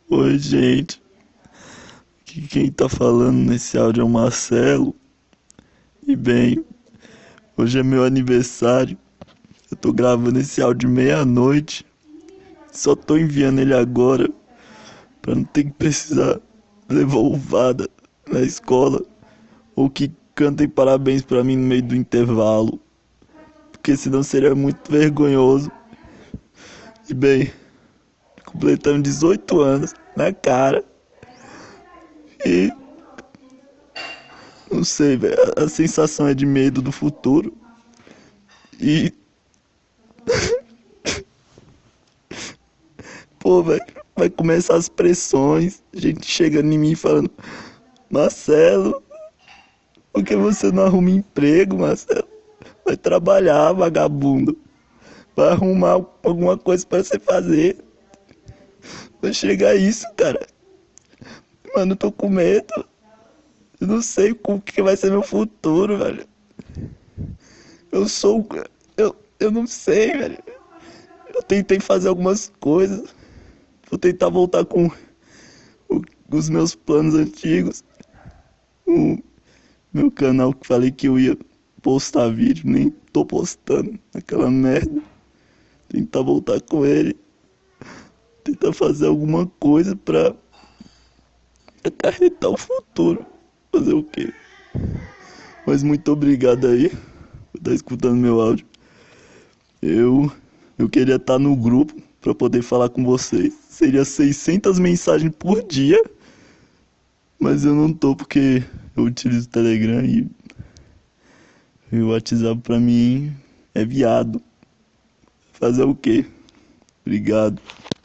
Oi, gente. Aqui quem tá falando nesse áudio é o Marcelo. E bem, hoje é meu aniversário. Eu tô gravando esse áudio meia-noite. Só tô enviando ele agora pra não ter que precisar levar ovada na escola ou que cantem parabéns pra mim no meio do intervalo, porque senão seria muito vergonhoso. E bem, completando 18 anos na cara e não sei, velho, a sensação é de medo do futuro. E, pô, velho, vai começar as pressões, gente chegando em mim falando: Marcelo, por que você não arruma emprego, Marcelo? Vai trabalhar, vagabundo. Vai arrumar alguma coisa pra você fazer. Vai chegar isso, cara. Mano, eu tô com medo. Eu não sei como que vai ser meu futuro, velho. Eu sou. Eu não sei, velho. Eu tentei fazer algumas coisas. Vou tentar voltar com os meus planos antigos. O meu canal que falei que eu ia postar vídeo, nem tô postando aquela merda. Tentar voltar com ele. Tentar fazer alguma coisa pra acarretar o futuro. Fazer o quê? Mas muito obrigado aí por estar escutando meu áudio. Eu, eu queria estar no grupo para poder falar com vocês. Seria 600 mensagens por dia, mas eu não tô porque eu utilizo o Telegram e o WhatsApp pra mim é viado. Fazer o quê? Obrigado.